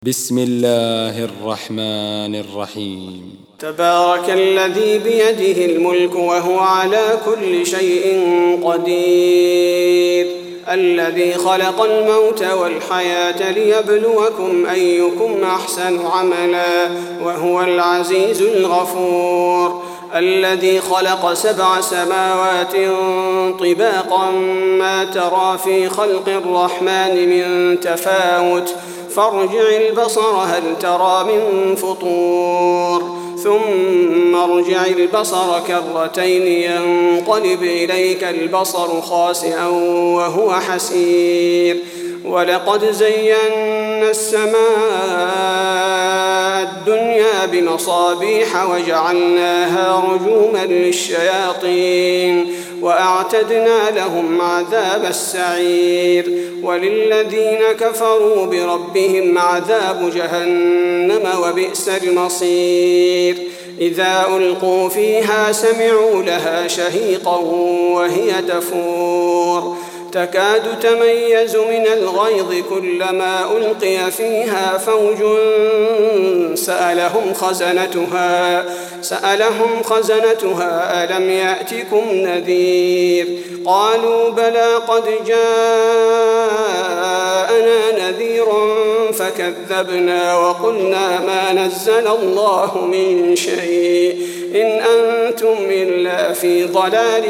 بسم الله الرحمن الرحيم. تبارك الذي بيده الملك وهو على كل شيء قدير، الذي خلق الموت والحياة ليبلوكم أيكم أحسن عملا وهو العزيز الغفور، الذي خلق 7 سماوات طباقا ما ترى في خلق الرحمن من تفاوت فارجع البصر هل ترى من فطور ثم ارجع البصر كرتين ينقلب إليك البصر خاسئا وهو حسير، ولقد زينا السماء الدنيا بمصابيح وجعلناها رجوما للشياطين وأعتدنا لهم عذاب السعير، وللذين كفروا بربهم عذاب جهنم وبئس المصير. إذا ألقوا فيها سمعوا لها شهيقا وهي تفور تكاد تميز من الغيظ كلما ألقي فيها فوج سألهم خزنتها ألم يأتكم نذير قالوا بلى قد جاءنا نذير فكذبنا وقلنا ما نزل الله من شيء إن أنتم إلا في ضلال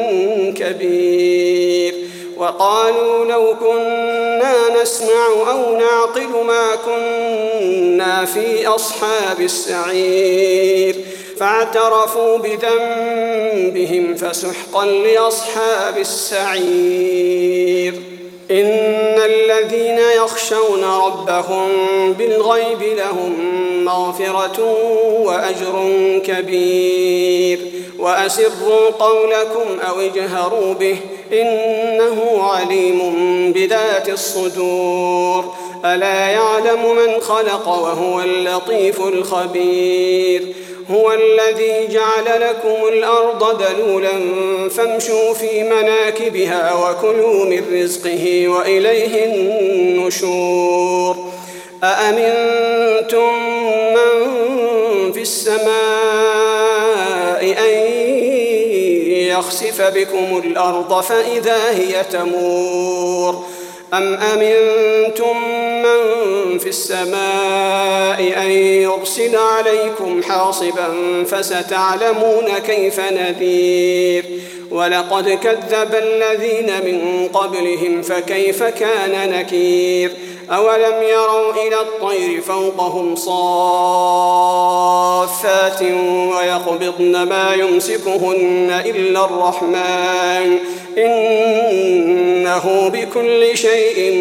كبير. وقالوا لو كنا نسمع أو نعقل ما كنا في أصحاب السعير فاعترفوا بذنبهم فسحقا لأصحاب السعير. إن الذين يخشون ربهم بالغيب لهم مغفرة وأجر كبير. وأسروا قولكم أو اجهروا به إنه عليم بذات الصدور. ألا يعلم من خلق وهو اللطيف الخبير. هو الذي جعل لكم الأرض ذلولا فامشوا في مناكبها وكلوا من رزقه وإليه النشور. أأمنتم من في السماء أن يخسف بكم الأرض فإذا هي تمور أم أمنتم من في السماء أن يرسل عليكم حاصبا فستعلمون كيف نذير. ولقد كذب الذين من قبلهم فكيف كان نكير. أولم يروا إلى الطير فوقهم صافات ويقبضن ما يمسكهن إلا الرحمن إنه بكل شيء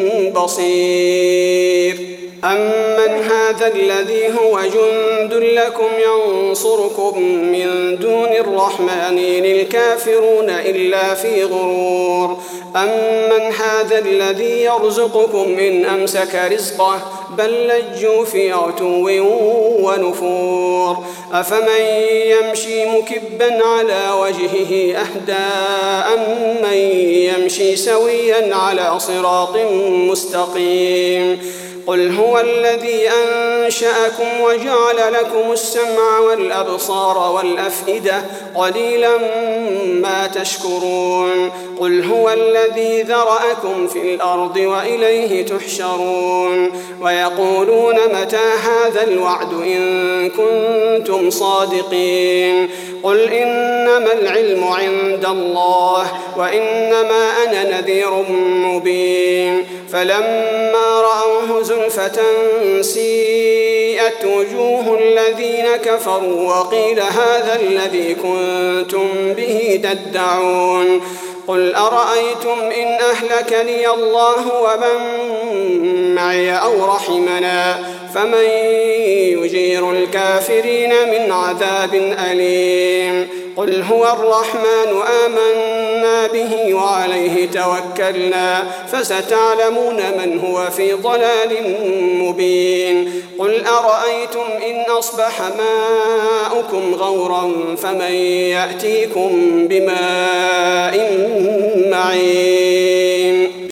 بصير. أمن هذا الذي هو جند لكم ينصركم من دون الرحمن إن الكافرون إلا في غرور. أمن هذا الذي يرزقكم إن أمسك رزقه بل لجوا في عتو ونفور. أفمن يمشي مكبا على وجهه أهدى أمن يمشي سويا على صراط مستقيم. قل هو الذي أنشأكم وجعل لكم السمع والأبصار والأفئدة قليلا ما تشكرون. قل هو الذي ذرأكم في الأرض وإليه تحشرون. ويقولون متى هذا الوعد إن كنتم صادقين. قل إنما العلم عند الله وإنما أنا نذير مبين. فلما رأوه زلفة سيئت وجوه الذين كفروا وقيل هذا الذي كنتم به تدعون. قل أرأيتم إن أهلكني الله ومن معي أو رحمنا فمن يجير الكافرين من عذاب أليم. قل هو الرحمن آمنا به وعليه توكلنا فستعلمون من هو في ضلال مبين. قل أرأيتم إن أصبح ماؤكم غورا فمن يأتيكم بماء معين.